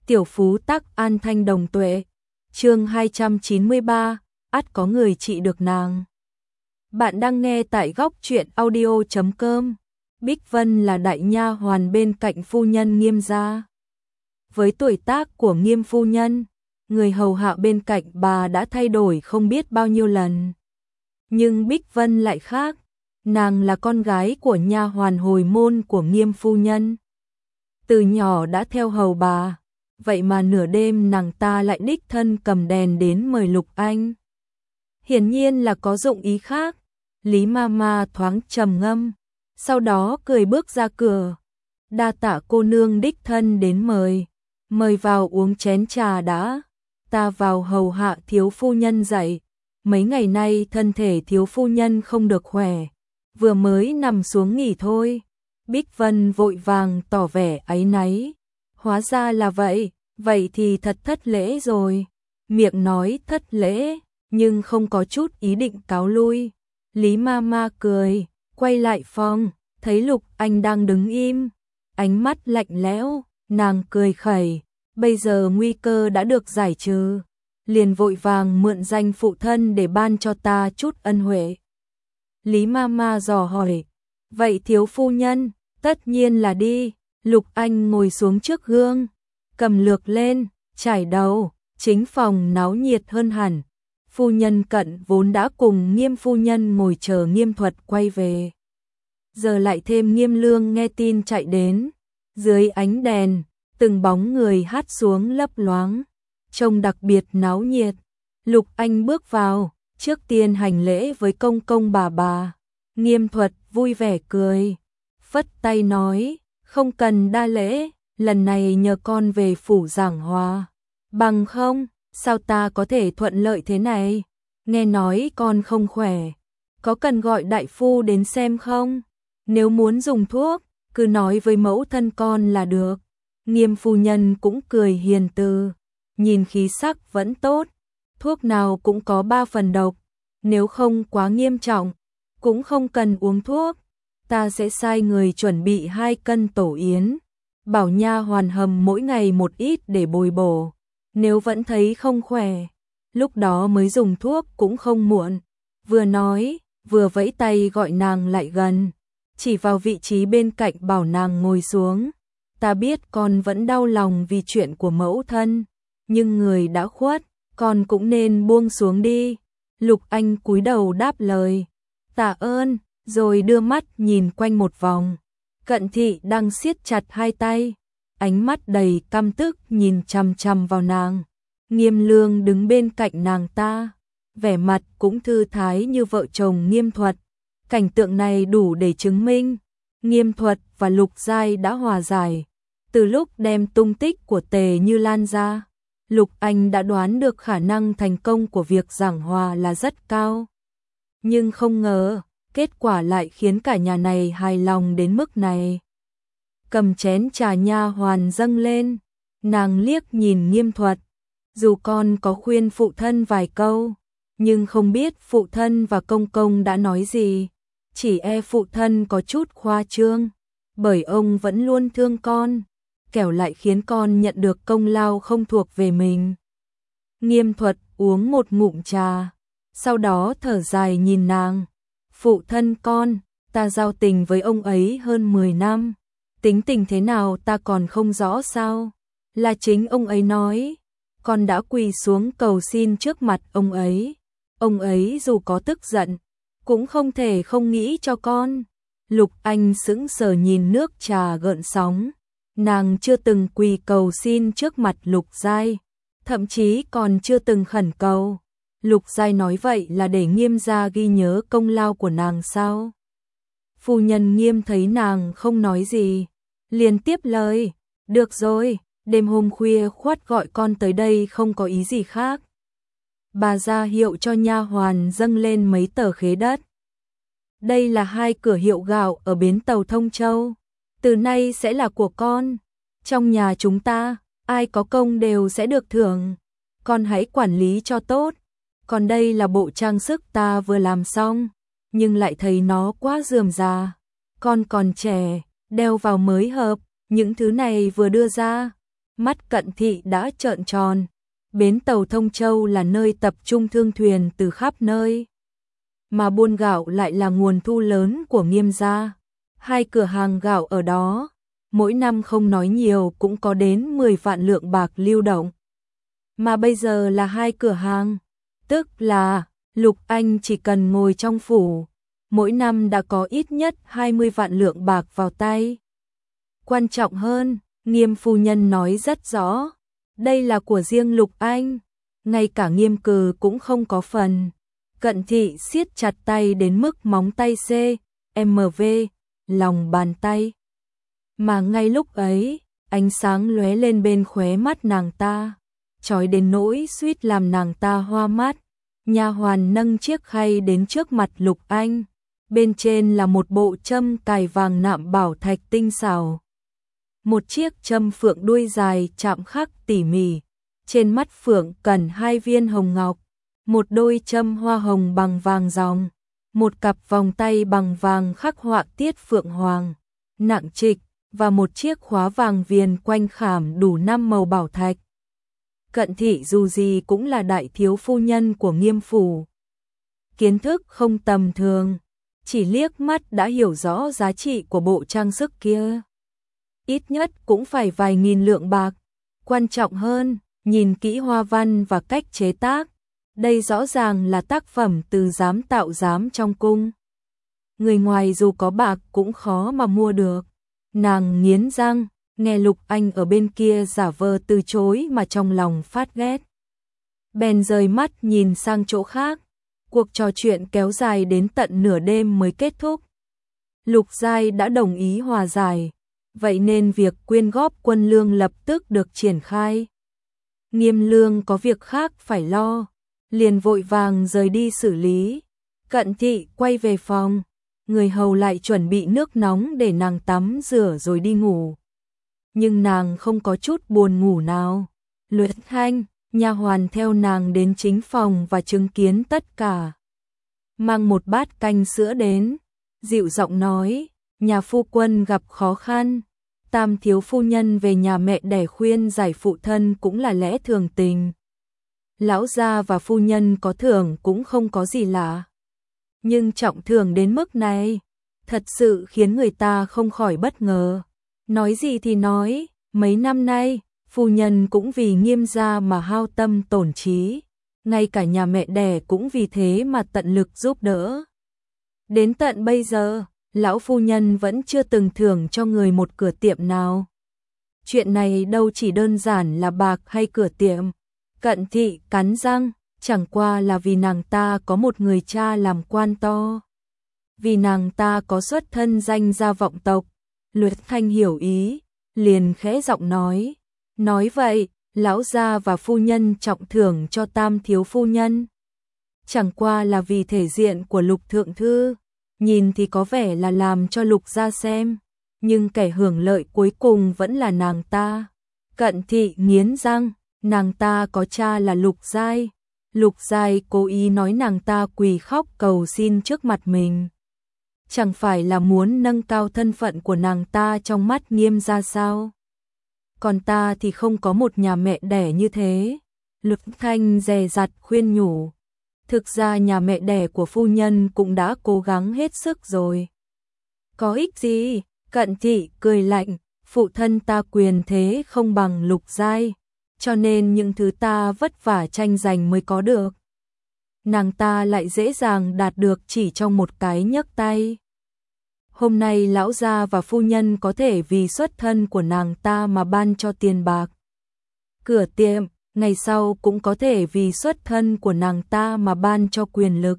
Tiểu phú tắc an thanh đồng tuệ. Chương 293, ắt có người trị được nàng. Bạn đang nghe tại góc truyện audio.com. Bích Vân là đại nha hoàn bên cạnh phu nhân Nghiêm gia. Với tuổi tác của Nghiêm phu nhân, người hầu hạ bên cạnh bà đã thay đổi không biết bao nhiêu lần. Nhưng Bích Vân lại khác, nàng là con gái của nha hoàn hồi môn của Nghiêm phu nhân. Từ nhỏ đã theo hầu bà, vậy mà nửa đêm nàng ta lại đích thân cầm đèn đến mời Lục Anh. Hiển nhiên là có dụng ý khác. Lý Mama thoáng trầm ngâm, sau đó cười bước ra cửa. Đa tạ cô nương đích thân đến mời vào uống chén trà đã, ta vào hầu hạ thiếu phu nhân dậy. Mấy ngày nay thân thể thiếu phu nhân không được khỏe, vừa mới nằm xuống nghỉ thôi. Bích Vân vội vàng tỏ vẻ áy náy. Hóa ra là vậy, vậy thì thật thất lễ rồi. Miệng nói thất lễ, nhưng không có chút ý định cáo lui. Lý Mama cười, quay lại phòng, thấy Lục Anh đang đứng im, ánh mắt lạnh lẽo, nàng cười khẩy, bây giờ nguy cơ đã được giải trừ, liền vội vàng mượn danh phụ thân để ban cho ta chút ân huệ. Lý Mama dò hỏi, vậy thiếu phu nhân, tất nhiên là đi. Lục Anh ngồi xuống trước gương, cầm lược lên, chải đầu, chính phòng náo nhiệt hơn hẳn. Phu nhân Cận vốn đã cùng Nghiêm phu nhân ngồi chờ Nghiêm Thuật quay về. Giờ lại thêm Nghiêm Lương nghe tin chạy đến. Dưới ánh đèn, từng bóng người hát xuống lấp loáng, trông đặc biệt náo nhiệt. Lục Anh bước vào, trước tiên hành lễ với công công bà. Nghiêm Thuật vui vẻ cười, phất tay nói, không cần đa lễ, lần này nhờ con về phủ giảng hòa. Bằng không, sao ta có thể thuận lợi thế này? Nghe nói con không khỏe, có cần gọi đại phu đến xem không? Nếu muốn dùng thuốc, cứ nói với mẫu thân con là được. Nghiêm phu nhân cũng cười hiền từ, nhìn khí sắc vẫn tốt, thuốc nào cũng có 3 phần độc, nếu không quá nghiêm trọng, cũng không cần uống thuốc. Ta sẽ sai người chuẩn bị 2 cân tổ yến, bảo nha hoàn hầm mỗi ngày một ít để bồi bổ. Nếu vẫn thấy không khỏe, lúc đó mới dùng thuốc cũng không muộn. Vừa nói, vừa vẫy tay gọi nàng lại gần, chỉ vào vị trí bên cạnh bảo nàng ngồi xuống. Ta biết con vẫn đau lòng vì chuyện của mẫu thân, nhưng người đã khuất, con cũng nên buông xuống đi. Lục Anh cúi đầu đáp lời, tạ ơn, rồi đưa mắt nhìn quanh một vòng. Cận Thị đang siết chặt 2 tay, ánh mắt đầy căm tức nhìn chằm chằm vào nàng. Nghiêm Lương đứng bên cạnh nàng ta, vẻ mặt cũng thư thái như vợ chồng Nghiêm Thuật. Cảnh tượng này đủ để chứng minh Nghiêm Thuật và Lục Giai đã hòa giải. Từ lúc đem tung tích của Tề Như Lan ra, Lục Anh đã đoán được khả năng thành công của việc giảng hòa là rất cao. Nhưng không ngờ, kết quả lại khiến cả nhà này hài lòng đến mức này. Cầm chén trà nha hoàn dâng lên, nàng liếc nhìn Nghiêm Thuật. Dù con có khuyên phụ thân vài câu, nhưng không biết phụ thân và công công đã nói gì. Chỉ e phụ thân có chút khoa trương, bởi ông vẫn luôn thương con, kẻo lại khiến con nhận được công lao không thuộc về mình. Nghiêm Thuật uống một ngụm trà, sau đó thở dài nhìn nàng. Phụ thân con, ta giao tình với ông ấy hơn 10 năm. Tính tình thế nào ta còn không rõ sao? Là chính ông ấy nói, con đã quỳ xuống cầu xin trước mặt ông ấy. Ông ấy dù có tức giận, cũng không thể không nghĩ cho con. Lục Anh sững sờ nhìn nước trà gợn sóng. Nàng chưa từng quỳ cầu xin trước mặt Lục Giai, thậm chí còn chưa từng khẩn cầu. Lục Giai nói vậy là để Nghiêm gia ghi nhớ công lao của nàng sao? Phu nhân Nghiêm thấy nàng không nói gì, liền tiếp lời, được rồi, đêm hôm khuya khoắt gọi con tới đây không có ý gì khác. Bà ra hiệu cho nha hoàn dâng lên mấy tờ khế đất. Đây là 2 cửa hiệu gạo ở bến tàu Thông Châu, từ nay sẽ là của con. Trong nhà chúng ta, ai có công đều sẽ được thưởng, con hãy quản lý cho tốt. Còn đây là bộ trang sức ta vừa làm xong, nhưng lại thấy nó quá rườm rà. Con còn trẻ, đeo vào mới hợp, những thứ này vừa đưa ra, Mắt Cận Thị đã trợn tròn. Bến tàu Thông Châu là nơi tập trung thương thuyền từ khắp nơi, mà buôn gạo lại là nguồn thu lớn của Nghiêm gia. Hai cửa hàng gạo ở đó, mỗi năm không nói nhiều cũng có đến 10 vạn lượng bạc lưu động. Mà bây giờ là hai cửa hàng, tức là Lục Anh chỉ cần ngồi trong phủ, mỗi năm đã có ít nhất 20 vạn lượng bạc vào tay. Quan trọng hơn, Nghiêm phu nhân nói rất rõ, đây là của riêng Lục Anh, ngay cả Nghiêm Cừ cũng không có phần. Cận Thị siết chặt tay đến mức móng tay CMV lòng bàn tay. Mà ngay lúc ấy, ánh sáng lóe lên bên khóe mắt nàng ta, chói đến nỗi suýt làm nàng ta hoa mắt. Nha hoàn nâng chiếc khay đến trước mặt Lục Anh, bên trên là một bộ châm cài vàng nạm bảo thạch tinh xảo. Một chiếc châm phượng đuôi dài chạm khắc tỉ mỉ, trên mắt phượng cần 2 viên hồng ngọc, một đôi châm hoa hồng bằng vàng ròng, một cặp vòng tay bằng vàng khắc họa tiết phượng hoàng, nặng trịch, và một chiếc khóa vàng viền quanh khảm đủ 5 màu bảo thạch. Cận Thị dù gì cũng là đại thiếu phu nhân của Nghiêm phủ, kiến thức không tầm thường, chỉ liếc mắt đã hiểu rõ giá trị của bộ trang sức kia. Ít nhất cũng phải vài nghìn lượng bạc. Quan trọng hơn, nhìn kỹ hoa văn và cách chế tác, đây rõ ràng là tác phẩm từ giám tạo giám trong cung. Người ngoài dù có bạc cũng khó mà mua được. Nàng nghiến răng, nghe Lục Anh ở bên kia giả vờ từ chối mà trong lòng phát ghét. Bèn rời mắt nhìn sang chỗ khác. Cuộc trò chuyện kéo dài đến tận nửa đêm mới kết thúc. Lục Giai đã đồng ý hòa giải, vậy nên việc quyên góp quân lương lập tức được triển khai. Nghiêm Lương có việc khác phải lo, liền vội vàng rời đi xử lý. Cận Thị quay về phòng, người hầu lại chuẩn bị nước nóng để nàng tắm rửa rồi đi ngủ. Nhưng nàng không có chút buồn ngủ nào. Luyện Thanh, nha hoàn theo nàng đến chính phòng và chứng kiến tất cả. Mang một bát canh sữa đến, dịu giọng nói, nhà phu quân gặp khó khăn, Tam thiếu phu nhân về nhà mẹ đẻ khuyên giải phụ thân cũng là lẽ thường tình. Lão gia và phu nhân có thưởng cũng không có gì lạ. Nhưng trọng thưởng đến mức này, thật sự khiến người ta không khỏi bất ngờ. Nói gì thì nói, mấy năm nay, phu nhân cũng vì Nghiêm gia mà hao tâm tổn trí, ngay cả nhà mẹ đẻ cũng vì thế mà tận lực giúp đỡ. Đến tận bây giờ, lão phu nhân vẫn chưa từng thưởng cho người một cửa tiệm nào. Chuyện này đâu chỉ đơn giản là bạc hay cửa tiệm. Cận Thị cắn răng, chẳng qua là vì nàng ta có một người cha làm quan to. Vì nàng ta có xuất thân danh gia vọng tộc. Luyện Thanh hiểu ý, liền khẽ giọng nói. Nói vậy, lão gia và phu nhân trọng thưởng cho Tam thiếu phu nhân. Chẳng qua là vì thể diện của Lục thượng thư, nhìn thì có vẻ là làm cho Lục gia xem, nhưng kẻ hưởng lợi cuối cùng vẫn là nàng ta. Cận Thị nghiến răng, nàng ta có cha là Lục Giai. Lục Giai cố ý nói nàng ta quỳ khóc cầu xin trước mặt mình. Chẳng phải là muốn nâng cao thân phận của nàng ta trong mắt Nghiêm gia sao? Còn ta thì không có một nhà mẹ đẻ như thế. Lục Thanh dè dặt khuyên nhủ. Thực ra nhà mẹ đẻ của phu nhân cũng đã cố gắng hết sức rồi. Có ích gì? Cận Thị cười lạnh, phụ thân ta quyền thế không bằng Lục Giai, cho nên những thứ ta vất vả tranh giành mới có được. Nàng ta lại dễ dàng đạt được chỉ trong một cái nhấc tay. Hôm nay lão gia và phu nhân có thể vì xuất thân của nàng ta mà ban cho tiền bạc. Cửa tiệm, ngày sau cũng có thể vì xuất thân của nàng ta mà ban cho quyền lực.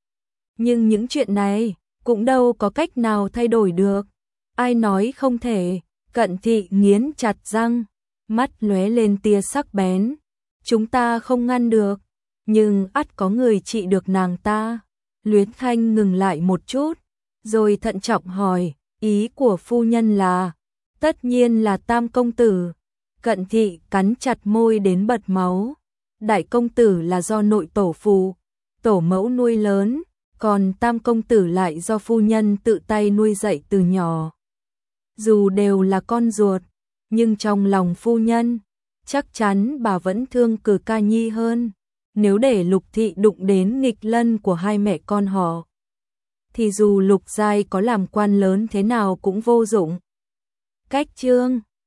Nhưng những chuyện này cũng đâu có cách nào thay đổi được. Ai nói không thể? Cận Thị nghiến chặt răng, mắt lóe lên tia sắc bén. Chúng ta không ngăn được, nhưng ắt có người trị được nàng ta. Luyến Thanh ngừng lại một chút, rồi thận trọng hỏi, ý của phu nhân là? Tất nhiên là Tam công tử. Cận Thị cắn chặt môi đến bật máu. Đại công tử là do nội tổ phụ, tổ mẫu nuôi lớn, còn Tam công tử lại do phu nhân tự tay nuôi dạy từ nhỏ. Dù đều là con ruột, nhưng trong lòng phu nhân, chắc chắn bà vẫn thương Cử Ca Nhi hơn. Nếu để Lục Thị đụng đến nghịch lân của hai mẹ con họ, thì dù Lục Giai có làm quan lớn thế nào cũng vô dụng. Cách chương